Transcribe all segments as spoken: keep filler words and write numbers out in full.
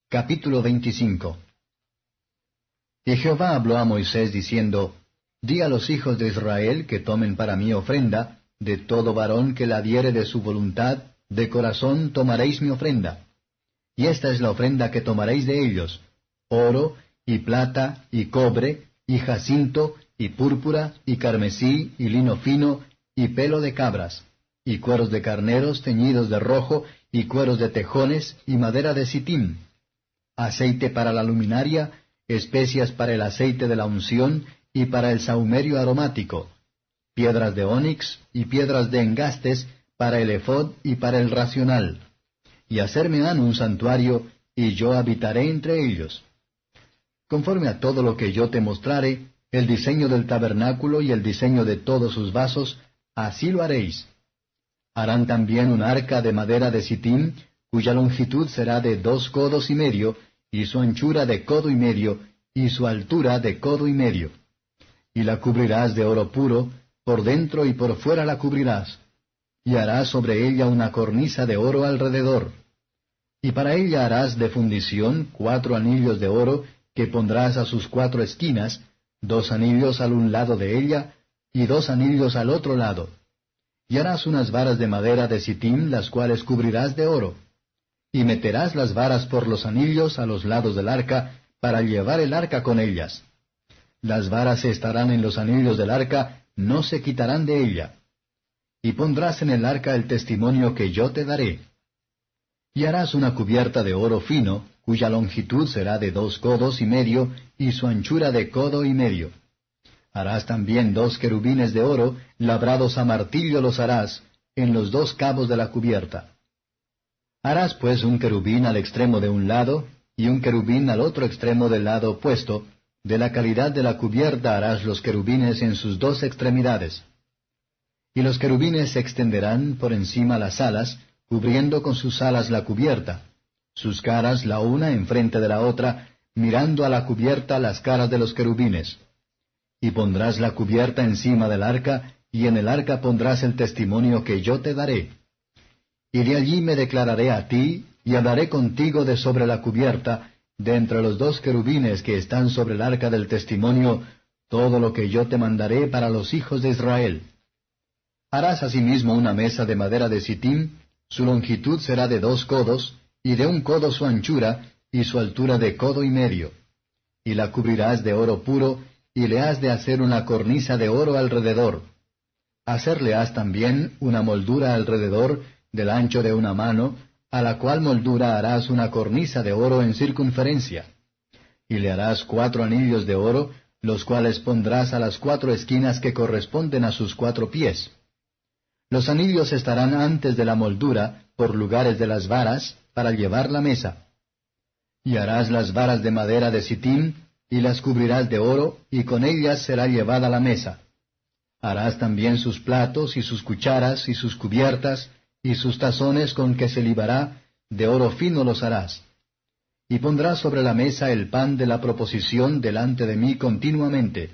Capítulo veinticinco. Y Jehová habló a Moisés diciendo, Di a los hijos de Israel que tomen para mí ofrenda, de todo varón que la diere de su voluntad, de corazón tomaréis mi ofrenda. Y esta es la ofrenda que tomaréis de ellos, oro, y plata, y cobre, y jacinto, y púrpura, y carmesí, y lino fino, y pelo de cabras, y cueros de carneros teñidos de rojo, y cueros de tejones, y madera de sitim, aceite para la luminaria, especias para el aceite de la unción, y para el sahumerio aromático, piedras de ónix, y piedras de engastes, para el ephod y para el racional. Y hacerme han un santuario, y yo habitaré entre ellos. Conforme a todo lo que yo te mostrare, el diseño del tabernáculo y el diseño de todos sus vasos, así lo haréis. Harán también un arca de madera de sitim, cuya longitud será de dos codos y medio, y su anchura de codo y medio, y su altura de codo y medio. Y la cubrirás de oro puro, por dentro y por fuera la cubrirás, y harás sobre ella una cornisa de oro alrededor. Y para ella harás de fundición cuatro anillos de oro, que pondrás a sus cuatro esquinas, dos anillos al un lado de ella, y dos anillos al otro lado. Y harás unas varas de madera de sitim, las cuales cubrirás de oro. Y meterás las varas por los anillos a los lados del arca, para llevar el arca con ellas. Las varas estarán en los anillos del arca, no se quitarán de ella. Y pondrás en el arca el testimonio que yo te daré. Y harás una cubierta de oro fino, cuya longitud será de dos codos y medio, y su anchura de codo y medio. Harás también dos querubines de oro, labrados a martillo los harás, en los dos cabos de la cubierta. Harás pues un querubín al extremo de un lado, y un querubín al otro extremo del lado opuesto. De la calidad de la cubierta harás los querubines en sus dos extremidades. Y los querubines se extenderán por encima las alas, cubriendo con sus alas la cubierta, sus caras la una enfrente de la otra, mirando a la cubierta las caras de los querubines. Y pondrás la cubierta encima del arca, y en el arca pondrás el testimonio que yo te daré. Y de allí me declararé a ti, y hablaré contigo de sobre la cubierta, de entre los dos querubines que están sobre el arca del testimonio, todo lo que yo te mandaré para los hijos de Israel. Harás asimismo una mesa de madera de sitim, su longitud será de dos codos, y de un codo su anchura, y su altura de codo y medio. Y la cubrirás de oro puro, y le has de hacer una cornisa de oro alrededor. Hacerle has también una moldura alrededor, del ancho de una mano, a la cual moldura harás una cornisa de oro en circunferencia. Y le harás cuatro anillos de oro, los cuales pondrás a las cuatro esquinas que corresponden a sus cuatro pies. Los anillos estarán antes de la moldura, por lugares de las varas, para llevar la mesa. Y harás las varas de madera de sitim, y las cubrirás de oro, y con ellas será llevada la mesa. Harás también sus platos, y sus cucharas, y sus cubiertas, y sus tazones con que se libará, de oro fino los harás. Y pondrás sobre la mesa el pan de la proposición delante de mí continuamente.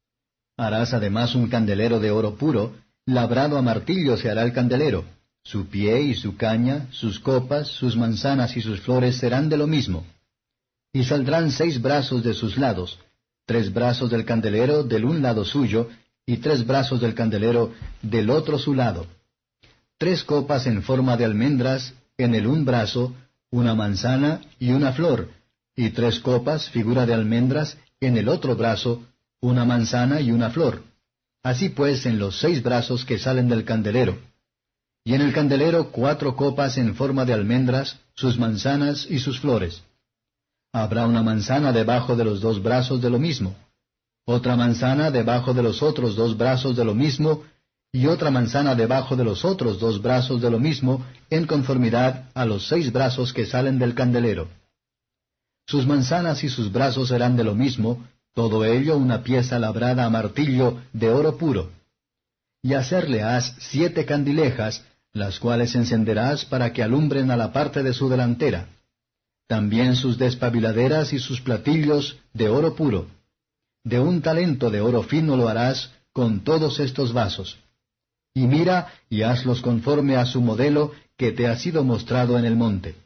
Harás además un candelero de oro puro, labrado a martillo se hará el candelero. Su pie y su caña, sus copas, sus manzanas y sus flores serán de lo mismo. Y saldrán seis brazos de sus lados, tres brazos del candelero del un lado suyo, y tres brazos del candelero del otro su lado. Tres copas en forma de almendras, en el un brazo, una manzana y una flor, y tres copas, figura de almendras, en el otro brazo, una manzana y una flor. Así pues en los seis brazos que salen del candelero. Y en el candelero cuatro copas en forma de almendras, sus manzanas y sus flores. Habrá una manzana debajo de los dos brazos de lo mismo, otra manzana debajo de los otros dos brazos de lo mismo, y otra manzana debajo de los otros dos brazos de lo mismo, en conformidad a los seis brazos que salen del candelero. Sus manzanas y sus brazos serán de lo mismo, todo ello una pieza labrada a martillo de oro puro. Y hacerle has siete candilejas, las cuales encenderás para que alumbren a la parte de su delantera. También sus despabiladeras y sus platillos de oro puro. De un talento de oro fino lo harás con todos estos vasos. Y mira y hazlos conforme a su modelo que te ha sido mostrado en el monte.